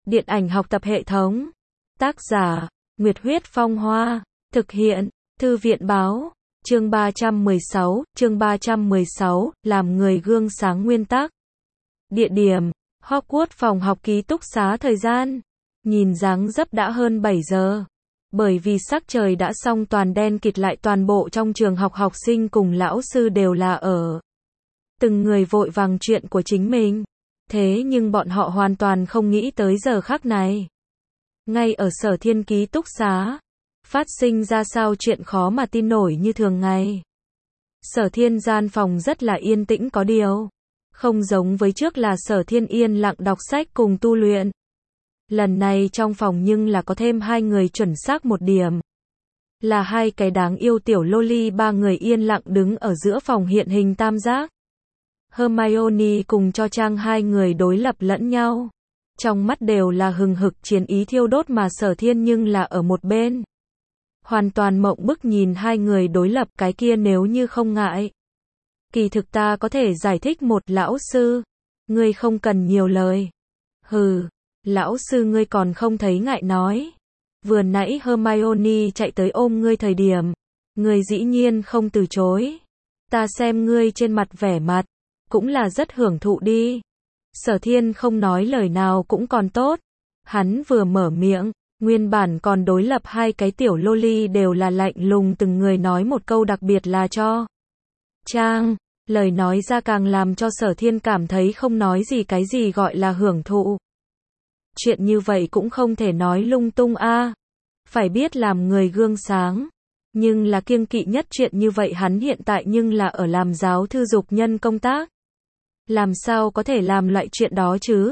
Điện ảnh học tập hệ thống. Tác giả, Nguyệt Huyết Phong Hoa. Thực hiện, Thư viện Báo. Chương 316, làm người gương sáng nguyên tắc. Địa điểm, Hogwarts. Phòng học ký túc xá. Thời gian, nhìn dáng dấp đã hơn 7 giờ. Bởi vì sắc trời đã xong toàn đen kịt lại toàn bộ trong trường học học sinh cùng lão sư đều là ở. Từng người vội vàng chuyện của chính mình. Thế nhưng bọn họ hoàn toàn không nghĩ tới giờ khắc này. Ngay ở Sở Thiên ký túc xá, phát sinh ra sao chuyện khó mà tin nổi như thường ngày. Sở Thiên gian phòng rất là yên tĩnh có điều. Không giống với trước là Sở Thiên yên lặng đọc sách cùng tu luyện. Lần này trong phòng nhưng là có thêm hai người chuẩn xác một điểm. Là hai cái đáng yêu tiểu loli, ba người yên lặng đứng ở giữa phòng hiện hình tam giác. Hermione cùng Cho Chang hai người đối lập lẫn nhau. Trong mắt đều là hừng hực chiến ý thiêu đốt mà Sở Thiên nhưng là ở một bên. Hoàn toàn mộng bức nhìn hai người đối lập cái kia nếu như không ngại. Kỳ thực ta có thể giải thích một lão sư. Ngươi không cần nhiều lời. Hừ, lão sư ngươi còn không thấy ngại nói. Vừa nãy Hermione chạy tới ôm ngươi thời điểm. Ngươi dĩ nhiên không từ chối. Ta xem ngươi trên mặt vẻ mặt. Cũng là rất hưởng thụ đi. Sở Thiên không nói lời nào cũng còn tốt. Hắn vừa mở miệng, nguyên bản còn đối lập hai cái tiểu loli đều là lạnh lùng từng người nói một câu đặc biệt là Cho Chang. Lời nói ra càng làm cho Sở Thiên cảm thấy không nói gì cái gì gọi là hưởng thụ. Chuyện như vậy cũng không thể nói lung tung a. Phải biết làm người gương sáng. Nhưng là kiêng kỵ nhất chuyện như vậy hắn hiện tại nhưng là ở làm giáo thư dục nhân công tác. Làm sao có thể làm loại chuyện đó chứ?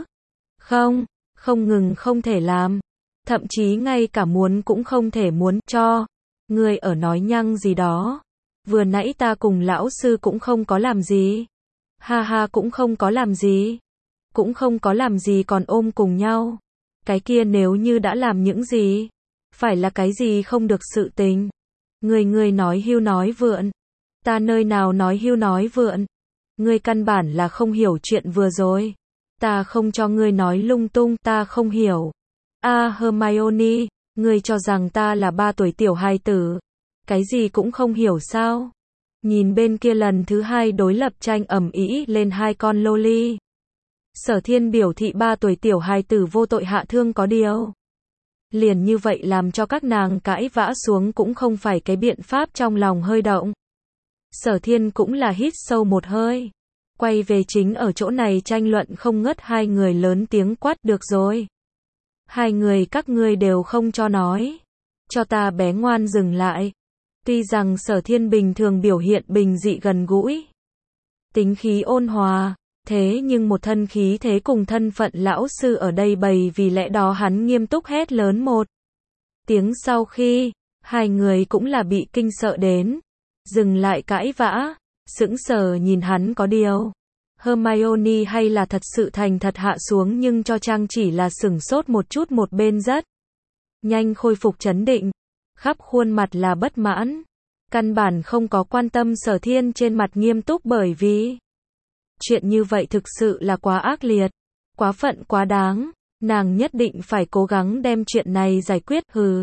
Không ngừng không thể làm. Thậm chí ngay cả muốn cũng không thể muốn. Cho ngươi ở nói nhăng gì đó. Vừa nãy ta cùng lão sư cũng không có làm gì. Ha ha, cũng không có làm gì. Cũng không có làm gì còn ôm cùng nhau. Cái kia nếu như đã làm những gì? Phải là cái gì không được sự tình? Ngươi nói hưu nói vượn. Ta nơi nào nói hưu nói vượn? Ngươi căn bản là không hiểu chuyện vừa rồi. Ta không cho ngươi nói lung tung, ta không hiểu. Hermione, ngươi cho rằng ta là 3 tuổi tiểu hài tử. Cái gì cũng không hiểu sao? Nhìn bên kia lần thứ hai đối lập tranh ầm ĩ lên hai con loli. Sở Thiên biểu thị 3 tuổi tiểu hài tử vô tội hạ thương có điều. Liền như vậy làm cho các nàng cãi vã xuống cũng không phải cái biện pháp, trong lòng hơi động. Sở Thiên cũng là hít sâu một hơi. Quay về chính ở chỗ này tranh luận không ngớt, hai người lớn tiếng quát được rồi. Hai người các ngươi đều không cho nói. Cho ta bé ngoan dừng lại. Tuy rằng Sở Thiên bình thường biểu hiện bình dị gần gũi. Tính khí ôn hòa. Thế nhưng một thân khí thế cùng thân phận lão sư ở đây bày, vì lẽ đó hắn nghiêm túc hét lớn một tiếng sau khi, hai người cũng là bị kinh sợ đến. Dừng lại cãi vã, sững sờ nhìn hắn có điều. Hermione hay là thật sự thành thật hạ xuống, nhưng Cho Chang chỉ là sửng sốt một chút, một bên rất nhanh khôi phục trấn định. Khắp khuôn mặt là bất mãn. Căn bản không có quan tâm Sở Thiên trên mặt nghiêm túc, bởi vì chuyện như vậy thực sự là quá ác liệt, quá phận quá đáng. Nàng nhất định phải cố gắng đem chuyện này giải quyết. Hừ.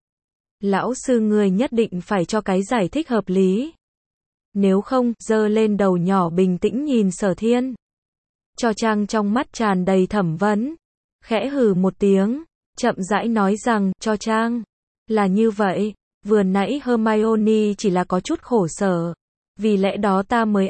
Lão sư người nhất định phải cho cái giải thích hợp lý. Nếu không, giơ lên đầu nhỏ bình tĩnh nhìn Sở Thiên. Cho Chang trong mắt tràn đầy thẩm vấn. Khẽ hừ một tiếng, chậm rãi nói rằng, Cho Chang, là như vậy, vừa nãy Hermione chỉ là có chút khổ sở. Vì lẽ đó ta mới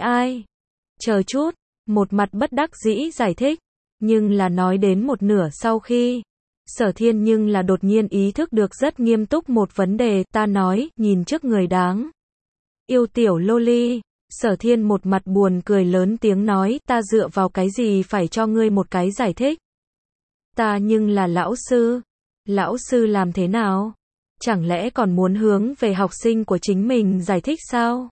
chờ chút, một mặt bất đắc dĩ giải thích. Nhưng là nói đến một nửa sau khi, Sở Thiên nhưng là đột nhiên ý thức được rất nghiêm túc một vấn đề. Ta nói, nhìn trước người đáng yêu tiểu loli. Sở Thiên một mặt buồn cười lớn tiếng nói, ta dựa vào cái gì phải cho ngươi một cái giải thích? Ta nhưng là lão sư. Lão sư làm thế nào? Chẳng lẽ còn muốn hướng về học sinh của chính mình giải thích sao?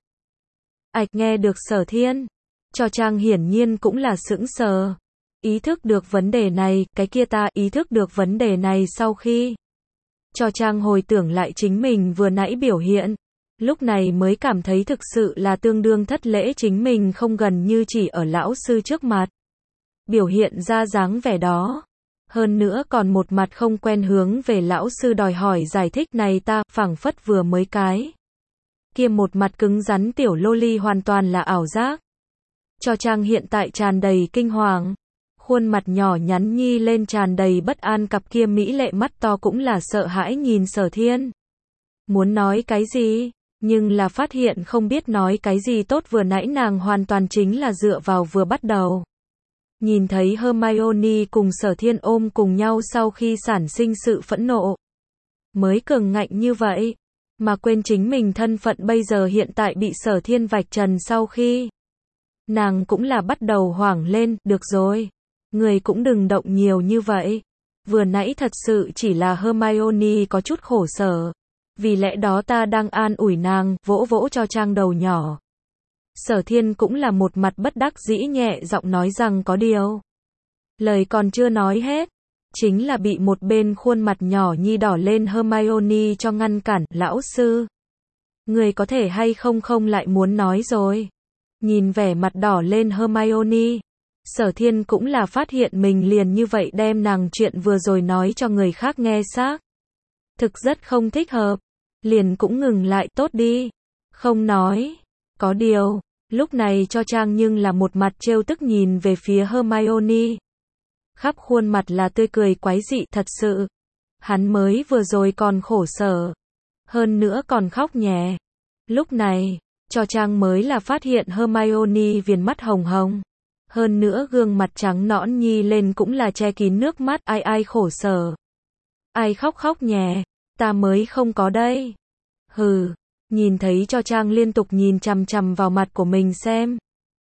Nghe được Sở Thiên, Cho Chang hiển nhiên cũng là sững sờ. Ý thức được vấn đề này, cái kia ta ý thức được vấn đề này sau khi Cho Chang hồi tưởng lại chính mình vừa nãy biểu hiện. Lúc này mới cảm thấy thực sự là tương đương thất lễ, chính mình không gần như chỉ ở lão sư trước mặt biểu hiện ra dáng vẻ đó. Hơn nữa còn một mặt không quen hướng về lão sư đòi hỏi giải thích này ta, phảng phất vừa mới cái. Kia một mặt cứng rắn tiểu loli hoàn toàn là ảo giác. Cho Trang hiện tại tràn đầy kinh hoàng. Khuôn mặt nhỏ nhắn nhi lên tràn đầy bất an, cặp kia mỹ lệ mắt to cũng là sợ hãi nhìn Sở Thiên. Muốn nói cái gì, nhưng là phát hiện không biết nói cái gì tốt, vừa nãy nàng hoàn toàn chính là dựa vào vừa bắt đầu. Nhìn thấy Hermione cùng Sở Thiên ôm cùng nhau sau khi sản sinh sự phẫn nộ. Mới cường ngạnh như vậy, mà quên chính mình thân phận bây giờ hiện tại bị Sở Thiên vạch trần sau khi. Nàng cũng là bắt đầu hoảng lên, được rồi. Người cũng đừng động nhiều như vậy. Vừa nãy thật sự chỉ là Hermione có chút khổ sở. Vì lẽ đó ta đang an ủi nàng, vỗ vỗ cho Trang đầu nhỏ. Sở Thiên cũng là một mặt bất đắc dĩ nhẹ giọng nói rằng có điều. Lời còn chưa nói hết. Chính là bị một bên khuôn mặt nhỏ nhi đỏ lên Hermione cho ngăn cản, lão sư. Người có thể hay không không lại muốn nói rồi. Nhìn vẻ mặt đỏ lên Hermione. Sở Thiên cũng là phát hiện mình liền như vậy đem nàng chuyện vừa rồi nói cho người khác nghe xác. Thực rất không thích hợp. Liền cũng ngừng lại, tốt đi. Không nói. Có điều, lúc này cho Trang nhưng là một mặt trêu tức nhìn về phía Hermione. Khắp khuôn mặt là tươi cười quái dị, thật sự. Hắn mới vừa rồi còn khổ sở. Hơn nữa còn khóc nhè. Lúc này, cho Trang mới là phát hiện Hermione viền mắt hồng hồng. Hơn nữa gương mặt trắng nõn nhi lên cũng là che kín nước mắt, ai khổ sở. Ai khóc nhè, ta mới không có đây. Hừ, nhìn thấy cho Trang liên tục nhìn chằm chằm vào mặt của mình xem.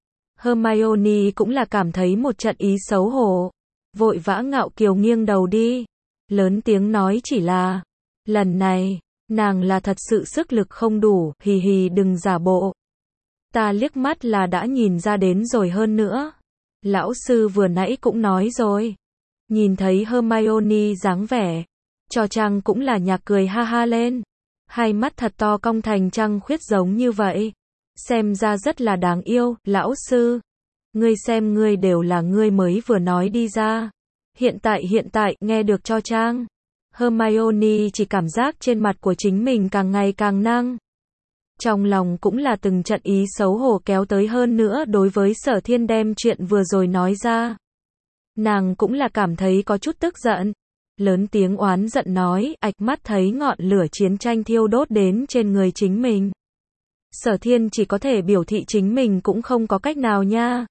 Hermione cũng là cảm thấy một trận ý xấu hổ. Vội vã ngạo kiều nghiêng đầu đi. Lớn tiếng nói chỉ là, lần này, nàng là thật sự sức lực không đủ, hì hì đừng giả bộ. Ta liếc mắt là đã nhìn ra đến rồi, hơn nữa. Lão sư vừa nãy cũng nói rồi. Nhìn thấy Hermione dáng vẻ. Cho Trang cũng là nhạc cười ha ha lên. Hai mắt thật to cong thành trăng khuyết giống như vậy. Xem ra rất là đáng yêu, lão sư. Ngươi xem ngươi đều là ngươi mới vừa nói đi ra. Hiện tại, nghe được cho Trang. Hermione chỉ cảm giác trên mặt của chính mình càng ngày càng năng. Trong lòng cũng là từng trận ý xấu hổ kéo tới, hơn nữa đối với Sở Thiên đem chuyện vừa rồi nói ra. Nàng cũng là cảm thấy có chút tức giận. Lớn tiếng oán giận nói, ạch mắt thấy ngọn lửa chiến tranh thiêu đốt đến trên người chính mình. Sở Thiên chỉ có thể biểu thị chính mình cũng không có cách nào nha.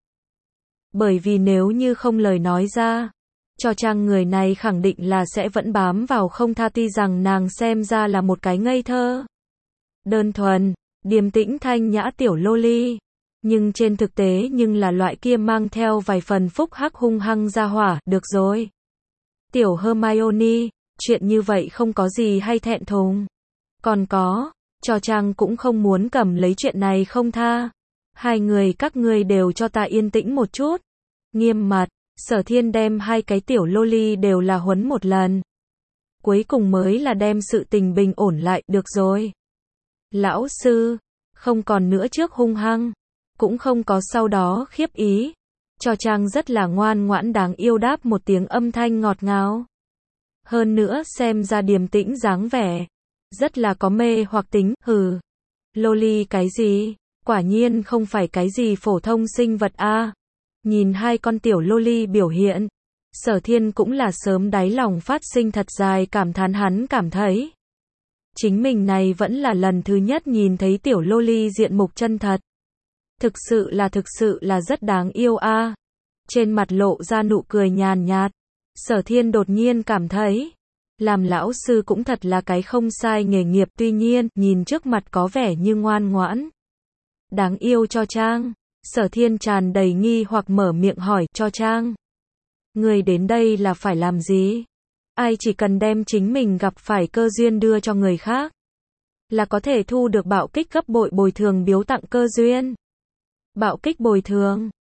Bởi vì nếu như không lời nói ra, cho Trang người này khẳng định là sẽ vẫn bám vào không tha, tuy rằng nàng xem ra là một cái ngây thơ. Đơn thuần, điềm tĩnh thanh nhã tiểu loli. Nhưng trên thực tế nhưng là loại kia mang theo vài phần phúc hắc hung hăng ra hỏa, được rồi. Tiểu Hermione, chuyện như vậy không có gì hay thẹn thùng. Còn có, cho Trang cũng không muốn cầm lấy chuyện này không tha. Hai người các ngươi đều cho ta yên tĩnh một chút. Nghiêm mặt, Sở Thiên đem hai cái tiểu loli đều là huấn một lần. Cuối cùng mới là đem sự tình bình ổn lại, được rồi. Lão sư, không còn nữa trước hung hăng, cũng không có sau đó khiếp ý. Cho Trang rất là ngoan ngoãn đáng yêu đáp một tiếng âm thanh ngọt ngào. Hơn nữa xem ra điềm tĩnh dáng vẻ. Rất là có mê hoặc tính, hừ. Loli cái gì? Quả nhiên không phải cái gì phổ thông sinh vật a. Nhìn hai con tiểu loli biểu hiện. Sở Thiên cũng là sớm đáy lòng phát sinh thật dài cảm thán, hắn cảm thấy. Chính mình này vẫn là lần thứ nhất nhìn thấy tiểu loli diện mục chân thật. Thực sự là rất đáng yêu a. Trên mặt lộ ra nụ cười nhàn nhạt. Sở Thiên đột nhiên cảm thấy, làm lão sư cũng thật là cái không sai nghề nghiệp, tuy nhiên, nhìn trước mặt có vẻ như ngoan ngoãn. Đáng yêu cho Trang. Sở Thiên tràn đầy nghi hoặc mở miệng hỏi, cho Trang. Người đến đây là phải làm gì? Ai chỉ cần đem chính mình gặp phải cơ duyên đưa cho người khác, là có thể thu được bạo kích gấp bội bồi thường biếu tặng cơ duyên. Bạo kích bồi thường.